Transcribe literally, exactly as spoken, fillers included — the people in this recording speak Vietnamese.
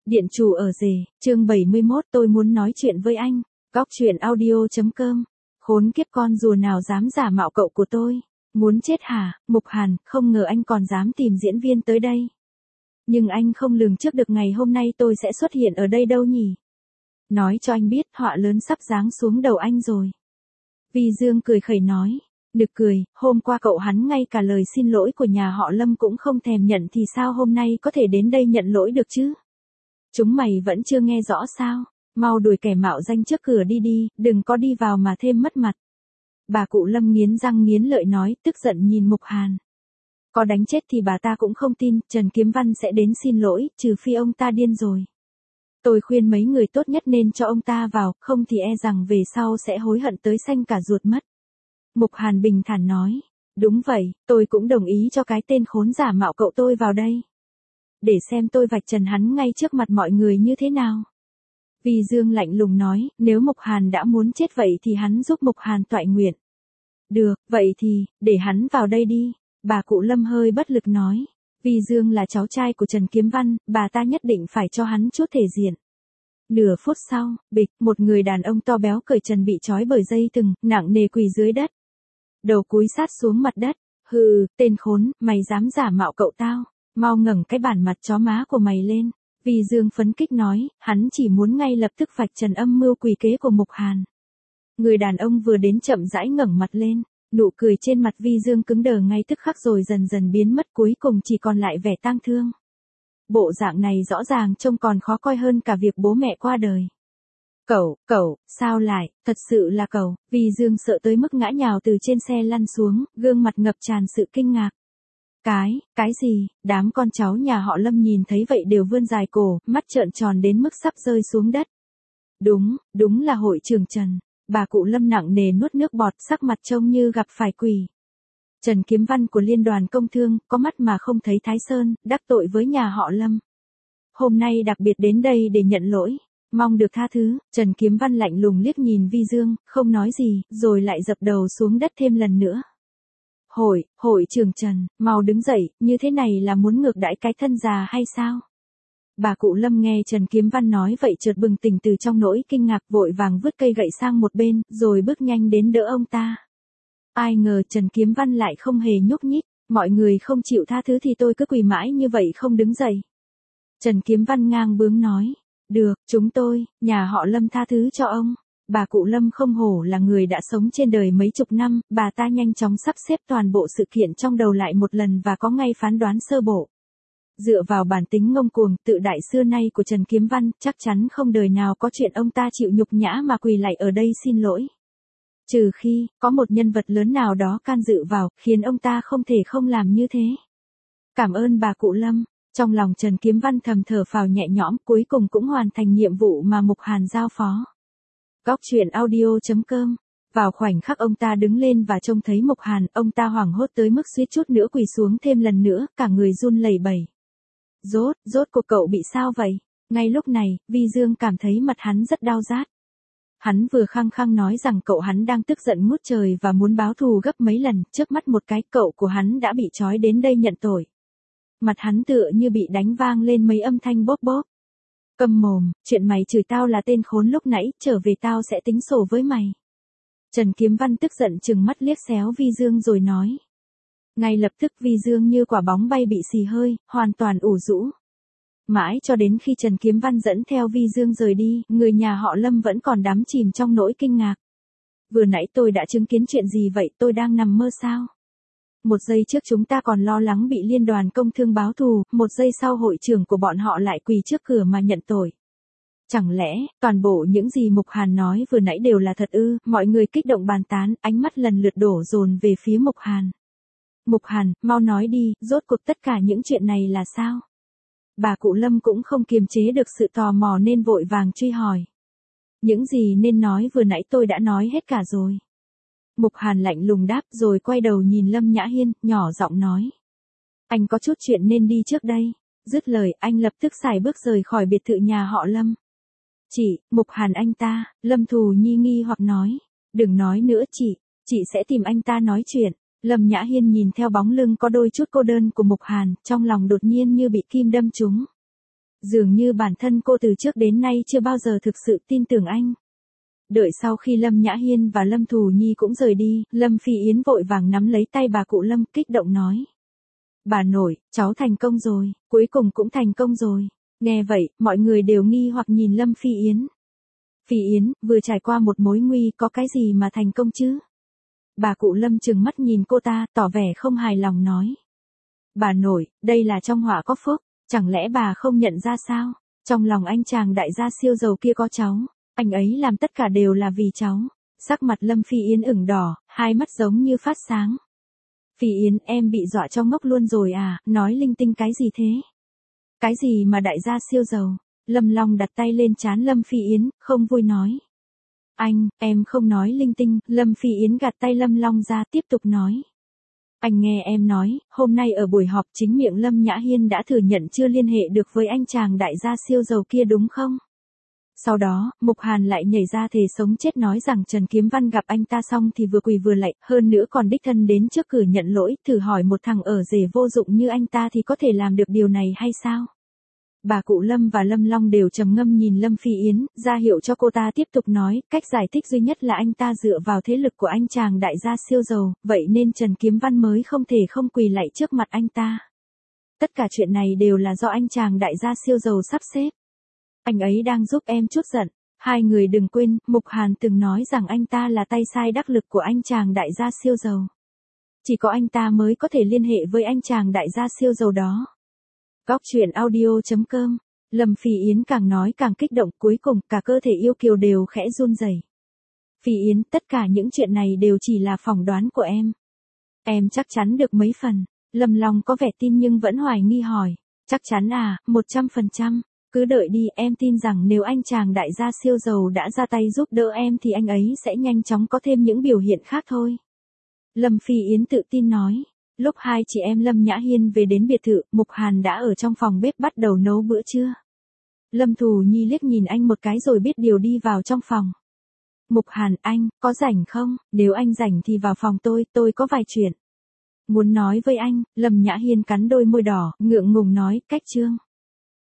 Điện chủ ở rể, chương bảy mươi mốt tôi muốn nói chuyện với anh. Góc chuyện audio.com. Khốn kiếp con rùa nào dám giả mạo cậu của tôi. Muốn chết hả, Mục Hàn, không ngờ anh còn dám tìm diễn viên tới đây. Nhưng anh không lường trước được ngày hôm nay tôi sẽ xuất hiện ở đây đâu nhỉ. Nói cho anh biết họa lớn sắp giáng xuống đầu anh rồi. Vi Dương cười khẩy nói. Nực cười, hôm qua cậu hắn ngay cả lời xin lỗi của nhà họ Lâm cũng không thèm nhận thì sao hôm nay có thể đến đây nhận lỗi được chứ? Chúng mày vẫn chưa nghe rõ sao? Mau đuổi kẻ mạo danh trước cửa đi đi, đừng có đi vào mà thêm mất mặt. Bà cụ Lâm nghiến răng nghiến lợi nói, tức giận nhìn Mục Hàn. Có đánh chết thì bà ta cũng không tin, Trần Kiếm Văn sẽ đến xin lỗi, trừ phi ông ta điên rồi. Tôi khuyên mấy người tốt nhất nên cho ông ta vào, không thì e rằng về sau sẽ hối hận tới xanh cả ruột mất. Mục Hàn bình thản nói, đúng vậy, tôi cũng đồng ý cho cái tên khốn giả mạo cậu tôi vào đây. Để xem tôi vạch trần hắn ngay trước mặt mọi người như thế nào. Vi Dương lạnh lùng nói, nếu Mục Hàn đã muốn chết vậy thì hắn giúp Mục Hàn toại nguyện. Được, vậy thì, để hắn vào đây đi, bà cụ Lâm hơi bất lực nói. Vi Dương là cháu trai của Trần Kiếm Văn, bà ta nhất định phải cho hắn chút thể diện. Nửa phút sau, bịch, một người đàn ông to béo cởi trần bị trói bởi dây thừng, nặng nề quỳ dưới đất. Đầu cúi sát xuống mặt đất, hừ, tên khốn, mày dám giả mạo cậu tao, mau ngẩng cái bản mặt chó má của mày lên. Vi Dương phấn kích nói, hắn chỉ muốn ngay lập tức vạch trần âm mưu quỷ kế của Mục Hàn. Người đàn ông vừa đến chậm rãi ngẩng mặt lên, nụ cười trên mặt Vi Dương cứng đờ ngay tức khắc rồi dần dần biến mất, cuối cùng chỉ còn lại vẻ tang thương. Bộ dạng này rõ ràng trông còn khó coi hơn cả việc bố mẹ qua đời. Cậu, cậu, sao lại, thật sự là cậu. Vi Dương sợ tới mức ngã nhào từ trên xe lăn xuống, gương mặt ngập tràn sự kinh ngạc. Cái, cái gì, đám con cháu nhà họ Lâm nhìn thấy vậy đều vươn dài cổ, mắt trợn tròn đến mức sắp rơi xuống đất. Đúng, đúng là hội trưởng Trần. Bà cụ Lâm nặng nề nuốt nước bọt, sắc mặt trông như gặp phải quỷ. Trần Kiếm Văn của Liên đoàn Công Thương, có mắt mà không thấy Thái Sơn, đắc tội với nhà họ Lâm. Hôm nay đặc biệt đến đây để nhận lỗi. Mong được tha thứ. Trần Kiếm Văn lạnh lùng liếc nhìn Vi Dương, không nói gì, rồi lại dập đầu xuống đất thêm lần nữa. Hội, hội trưởng Trần, mau đứng dậy, như thế này là muốn ngược đãi cái thân già hay sao? Bà cụ Lâm nghe Trần Kiếm Văn nói vậy chợt bừng tỉnh từ trong nỗi kinh ngạc, vội vàng vứt cây gậy sang một bên, rồi bước nhanh đến đỡ ông ta. Ai ngờ Trần Kiếm Văn lại không hề nhúc nhích, mọi người không chịu tha thứ thì tôi cứ quỳ mãi như vậy không đứng dậy. Trần Kiếm Văn ngang bướng nói. Được, chúng tôi, nhà họ Lâm tha thứ cho ông. Bà cụ Lâm không hổ là người đã sống trên đời mấy chục năm, bà ta nhanh chóng sắp xếp toàn bộ sự kiện trong đầu lại một lần và có ngay phán đoán sơ bộ. Dựa vào bản tính ngông cuồng, tự đại xưa nay của Trần Kiếm Văn, chắc chắn không đời nào có chuyện ông ta chịu nhục nhã mà quỳ lạy ở đây xin lỗi. Trừ khi, có một nhân vật lớn nào đó can dự vào, khiến ông ta không thể không làm như thế. Cảm ơn bà cụ Lâm. Trong lòng Trần Kiếm Văn thầm thở phào nhẹ nhõm, cuối cùng cũng hoàn thành nhiệm vụ mà Mục Hàn giao phó. Góc chuyện audio.com. Vào khoảnh khắc ông ta đứng lên và trông thấy Mục Hàn, ông ta hoảng hốt tới mức suýt chút nữa quỳ xuống thêm lần nữa, cả người run lẩy bẩy. Rốt, rốt cuộc cậu bị sao vậy? Ngay lúc này, Vi Dương cảm thấy mặt hắn rất đau rát. Hắn vừa khăng khăng nói rằng cậu hắn đang tức giận ngút trời và muốn báo thù gấp mấy lần, trước mắt một cái cậu của hắn đã bị trói đến đây nhận tội. Mặt hắn tựa như bị đánh vang lên mấy âm thanh bóp bóp. Câm mồm, chuyện mày chửi tao là tên khốn lúc nãy, trở về tao sẽ tính sổ với mày. Trần Kiếm Văn tức giận trừng mắt liếc xéo Vi Dương rồi nói. Ngay lập tức Vi Dương như quả bóng bay bị xì hơi, hoàn toàn ủ rũ. Mãi cho đến khi Trần Kiếm Văn dẫn theo Vi Dương rời đi, người nhà họ Lâm vẫn còn đắm chìm trong nỗi kinh ngạc. Vừa nãy tôi đã chứng kiến chuyện gì vậy, tôi đang nằm mơ sao? Một giây trước chúng ta còn lo lắng bị Liên đoàn Công Thương báo thù, một giây sau hội trưởng của bọn họ lại quỳ trước cửa mà nhận tội. Chẳng lẽ, toàn bộ những gì Mục Hàn nói vừa nãy đều là thật ư? Mọi người kích động bàn tán, ánh mắt lần lượt đổ dồn về phía Mục Hàn. Mục Hàn, mau nói đi, rốt cuộc tất cả những chuyện này là sao? Bà cụ Lâm cũng không kiềm chế được sự tò mò nên vội vàng truy hỏi. Những gì nên nói vừa nãy tôi đã nói hết cả rồi. Mục Hàn lạnh lùng đáp rồi quay đầu nhìn Lâm Nhã Hiên, nhỏ giọng nói. Anh có chút chuyện nên đi trước đây. Dứt lời, anh lập tức xài bước rời khỏi biệt thự nhà họ Lâm. Chị, Mục Hàn anh ta, Lâm Thù Nhi nghi hoặc nói. Đừng nói nữa chị, chị sẽ tìm anh ta nói chuyện. Lâm Nhã Hiên nhìn theo bóng lưng có đôi chút cô đơn của Mục Hàn, trong lòng đột nhiên như bị kim đâm trúng. Dường như bản thân cô từ trước đến nay chưa bao giờ thực sự tin tưởng anh. Đợi sau khi Lâm Nhã Hiên và Lâm Thù Nhi cũng rời đi, Lâm Phi Yến vội vàng nắm lấy tay bà cụ Lâm, kích động nói. Bà nội, cháu thành công rồi, cuối cùng cũng thành công rồi. Nghe vậy, mọi người đều nghi hoặc nhìn Lâm Phi Yến. Phi Yến, vừa trải qua một mối nguy có cái gì mà thành công chứ? Bà cụ Lâm trừng mắt nhìn cô ta, tỏ vẻ không hài lòng nói. Bà nội, đây là trong họa có phúc, chẳng lẽ bà không nhận ra sao? Trong lòng anh chàng đại gia siêu giàu kia có cháu, anh ấy làm tất cả đều là vì cháu. Sắc mặt Lâm Phi Yến ửng đỏ, hai mắt giống như phát sáng. Phi Yến, em bị dọa cho ngốc luôn rồi à, nói linh tinh cái gì thế? Cái gì mà đại gia siêu giàu? Lâm Long đặt tay lên trán Lâm Phi Yến, không vui nói. Anh, em không nói linh tinh, Lâm Phi Yến gạt tay Lâm Long ra tiếp tục nói. Anh nghe em nói, hôm nay ở buổi họp chính miệng Lâm Nhã Hiên đã thừa nhận chưa liên hệ được với anh chàng đại gia siêu giàu kia đúng không? Sau đó, Mục Hàn lại nhảy ra thề sống chết nói rằng Trần Kiếm Văn gặp anh ta xong thì vừa quỳ vừa lạy, hơn nữa còn đích thân đến trước cửa nhận lỗi, thử hỏi một thằng ở rể vô dụng như anh ta thì có thể làm được điều này hay sao? Bà cụ Lâm và Lâm Long đều trầm ngâm nhìn Lâm Phi Yến, ra hiệu cho cô ta tiếp tục nói, cách giải thích duy nhất là anh ta dựa vào thế lực của anh chàng đại gia siêu giàu, vậy nên Trần Kiếm Văn mới không thể không quỳ lạy trước mặt anh ta. Tất cả chuyện này đều là do anh chàng đại gia siêu giàu sắp xếp. Anh ấy đang giúp em chút giận. Hai người đừng quên, Mục Hàn từng nói rằng anh ta là tay sai đắc lực của anh chàng đại gia siêu giàu. Chỉ có anh ta mới có thể liên hệ với anh chàng đại gia siêu giàu đó. Góc truyện audio chấm com. Lâm Phi Yến càng nói càng kích động, cuối cùng cả cơ thể yêu kiều đều khẽ run rẩy. Phi Yến, tất cả những chuyện này đều chỉ là phỏng đoán của em. Em chắc chắn được mấy phần. Lâm Long có vẻ tin nhưng vẫn hoài nghi hỏi. Chắc chắn à, một trăm phần trăm. Cứ đợi đi, em tin rằng nếu anh chàng đại gia siêu giàu đã ra tay giúp đỡ em thì anh ấy sẽ nhanh chóng có thêm những biểu hiện khác thôi. Lâm Phi Yến tự tin nói. Lúc hai chị em Lâm Nhã Hiên về đến biệt thự, Mục Hàn đã ở trong phòng bếp bắt đầu nấu bữa trưa. Lâm Thù Nhi liếc nhìn anh một cái rồi biết điều đi vào trong phòng. Mục Hàn, anh, có rảnh không? Nếu anh rảnh thì vào phòng tôi, tôi có vài chuyện muốn nói với anh. Lâm Nhã Hiên cắn đôi môi đỏ, ngượng ngùng nói, cách chương.